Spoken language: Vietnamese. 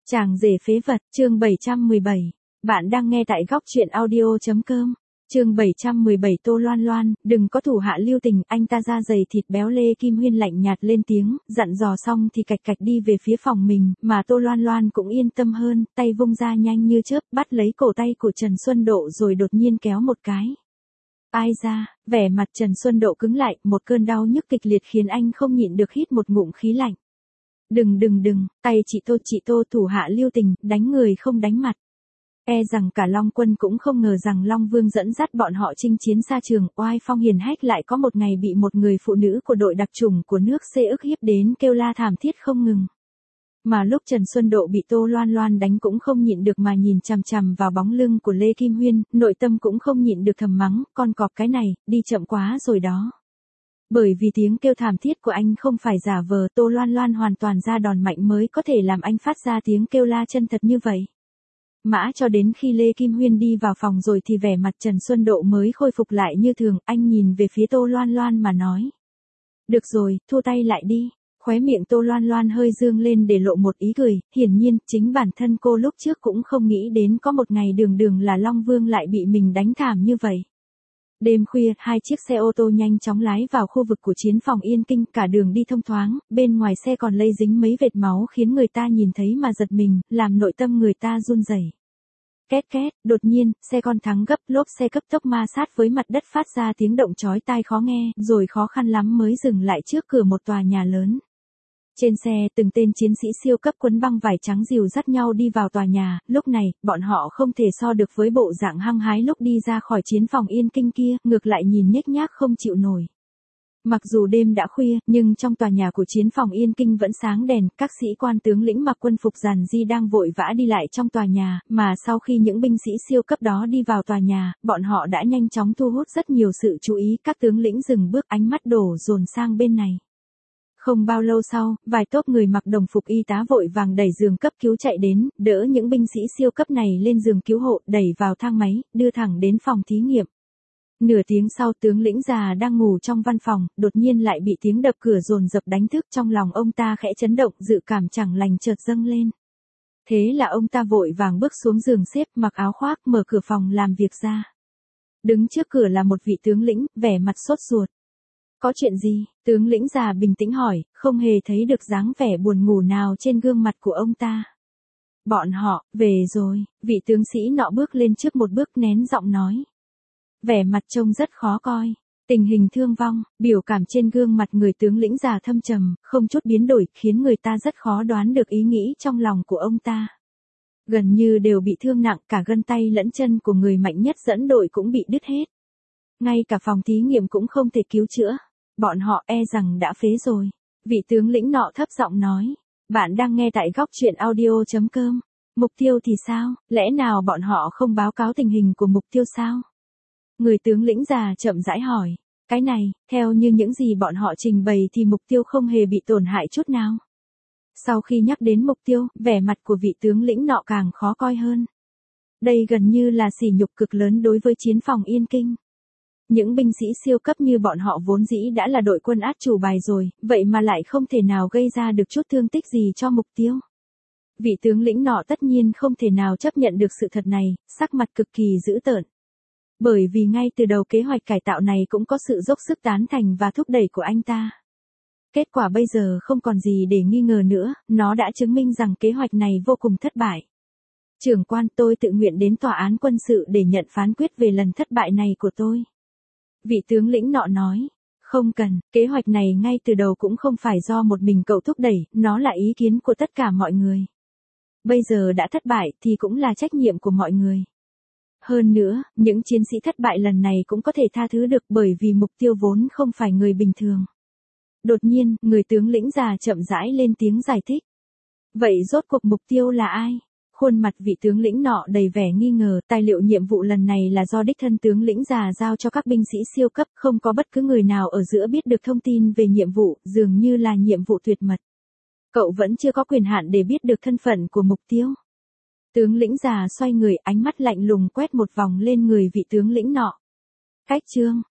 Chàng rể phế vật, chương 717. Bạn đang nghe tại góc truyện audio.com. Chương 717. Tô Loan Loan, đừng có thủ hạ lưu tình, anh ta da dày thịt béo. Lê Kim Huyên lạnh nhạt lên tiếng, dặn dò xong thì cạch cạch đi về phía phòng mình, mà Tô Loan Loan cũng yên tâm hơn, tay vung ra nhanh như chớp, bắt lấy cổ tay của Trần Xuân Độ rồi đột nhiên kéo một cái. Ai ra, vẻ mặt Trần Xuân Độ cứng lại, một cơn đau nhức kịch liệt khiến anh không nhịn được hít một ngụm khí lạnh. Đừng, tay chị Tô, thủ hạ lưu tình, đánh người không đánh mặt. E rằng cả Long Quân cũng không ngờ rằng Long Vương dẫn dắt bọn họ chinh chiến xa trường, oai phong hiền hách lại có một ngày bị một người phụ nữ của đội đặc chủng của nước C ức hiếp đến kêu la thảm thiết không ngừng. Mà lúc Trần Xuân Độ bị Tô Loan Loan đánh cũng không nhịn được mà nhìn chằm chằm vào bóng lưng của Lê Kim Huyên, nội tâm cũng không nhịn được thầm mắng, con cọp cái này, đi chậm quá rồi đó. Bởi vì tiếng kêu thảm thiết của anh không phải giả vờ, Tô Loan Loan hoàn toàn ra đòn mạnh mới có thể làm anh phát ra tiếng kêu la chân thật như vậy. Mãi cho đến khi Lê Kim Huyên đi vào phòng rồi thì vẻ mặt Trần Xuân Độ mới khôi phục lại như thường, anh nhìn về phía Tô Loan Loan mà nói. Được rồi, thu tay lại đi. Khóe miệng Tô Loan Loan hơi dương lên để lộ một ý cười, hiển nhiên, chính bản thân cô lúc trước cũng không nghĩ đến có một ngày đường là Long Vương lại bị mình đánh thảm như vậy. Đêm khuya, hai chiếc xe ô tô nhanh chóng lái vào khu vực của chiến phòng Yên Kinh, cả đường đi thông thoáng, bên ngoài xe còn lây dính mấy vệt máu khiến người ta nhìn thấy mà giật mình, làm nội tâm người ta run rẩy. Két két, đột nhiên, xe con thắng gấp, lốp xe cấp tốc ma sát với mặt đất phát ra tiếng động chói tai khó nghe, rồi khó khăn lắm mới dừng lại trước cửa một tòa nhà lớn. Trên xe, từng tên chiến sĩ siêu cấp quấn băng vải trắng dìu dắt nhau đi vào tòa nhà, lúc này, bọn họ không thể so được với bộ dạng hăng hái lúc đi ra khỏi chiến phòng Yên Kinh kia, ngược lại nhìn nhếch nhác không chịu nổi. Mặc dù đêm đã khuya, nhưng trong tòa nhà của chiến phòng Yên Kinh vẫn sáng đèn, các sĩ quan tướng lĩnh mặc quân phục giản di đang vội vã đi lại trong tòa nhà, mà sau khi những binh sĩ siêu cấp đó đi vào tòa nhà, bọn họ đã nhanh chóng thu hút rất nhiều sự chú ý, các tướng lĩnh dừng bước, ánh mắt đổ dồn sang bên này. Không bao lâu sau, vài tốp người mặc đồng phục y tá vội vàng đẩy giường cấp cứu chạy đến, đỡ những binh sĩ siêu cấp này lên giường cứu hộ, đẩy vào thang máy, đưa thẳng đến phòng thí nghiệm. Nửa tiếng sau, tướng lĩnh già đang ngủ trong văn phòng, đột nhiên lại bị tiếng đập cửa dồn dập đánh thức, trong lòng ông ta khẽ chấn động, dự cảm chẳng lành chợt dâng lên. Thế là ông ta vội vàng bước xuống giường xếp, mặc áo khoác, mở cửa phòng làm việc ra. Đứng trước cửa là một vị tướng lĩnh, vẻ mặt sốt ruột. Có chuyện gì? Tướng lĩnh già bình tĩnh hỏi, không hề thấy được dáng vẻ buồn ngủ nào trên gương mặt của ông ta. Bọn họ, về rồi, vị tướng sĩ nọ bước lên trước một bước nén giọng nói. Vẻ mặt trông rất khó coi, tình hình thương vong, biểu cảm trên gương mặt người tướng lĩnh già thâm trầm, không chút biến đổi, khiến người ta rất khó đoán được ý nghĩ trong lòng của ông ta. Gần như đều bị thương nặng, cả gân tay lẫn chân của người mạnh nhất dẫn đội cũng bị đứt hết. Ngay cả phòng thí nghiệm cũng không thể cứu chữa. Bọn họ e rằng đã phế rồi. Vị tướng lĩnh nọ thấp giọng nói. Bạn đang nghe tại góc truyện audio.com. Mục tiêu thì sao? Lẽ nào bọn họ không báo cáo tình hình của mục tiêu sao? Người tướng lĩnh già chậm rãi hỏi. Cái này, theo như những gì bọn họ trình bày thì mục tiêu không hề bị tổn hại chút nào. Sau khi nhắc đến mục tiêu, vẻ mặt của vị tướng lĩnh nọ càng khó coi hơn. Đây gần như là sỉ nhục cực lớn đối với chiến phòng Yên Kinh. Những binh sĩ siêu cấp như bọn họ vốn dĩ đã là đội quân át chủ bài rồi, vậy mà lại không thể nào gây ra được chút thương tích gì cho mục tiêu. Vị tướng lĩnh nọ tất nhiên không thể nào chấp nhận được sự thật này, sắc mặt cực kỳ dữ tợn. Bởi vì ngay từ đầu kế hoạch cải tạo này cũng có sự dốc sức tán thành và thúc đẩy của anh ta. Kết quả bây giờ không còn gì để nghi ngờ nữa, nó đã chứng minh rằng kế hoạch này vô cùng thất bại. Trưởng quan, tôi tự nguyện đến tòa án quân sự để nhận phán quyết về lần thất bại này của tôi. Vị tướng lĩnh nọ nói, không cần, kế hoạch này ngay từ đầu cũng không phải do một mình cậu thúc đẩy, nó là ý kiến của tất cả mọi người. Bây giờ đã thất bại thì cũng là trách nhiệm của mọi người. Hơn nữa, những chiến sĩ thất bại lần này cũng có thể tha thứ được bởi vì mục tiêu vốn không phải người bình thường. Đột nhiên, người tướng lĩnh già chậm rãi lên tiếng giải thích. Vậy rốt cuộc mục tiêu là ai? Khuôn mặt vị tướng lĩnh nọ đầy vẻ nghi ngờ, tài liệu nhiệm vụ lần này là do đích thân tướng lĩnh già giao cho các binh sĩ siêu cấp, không có bất cứ người nào ở giữa biết được thông tin về nhiệm vụ, dường như là nhiệm vụ tuyệt mật. Cậu vẫn chưa có quyền hạn để biết được thân phận của mục tiêu. Tướng lĩnh già xoay người, ánh mắt lạnh lùng quét một vòng lên người vị tướng lĩnh nọ. Cách chương,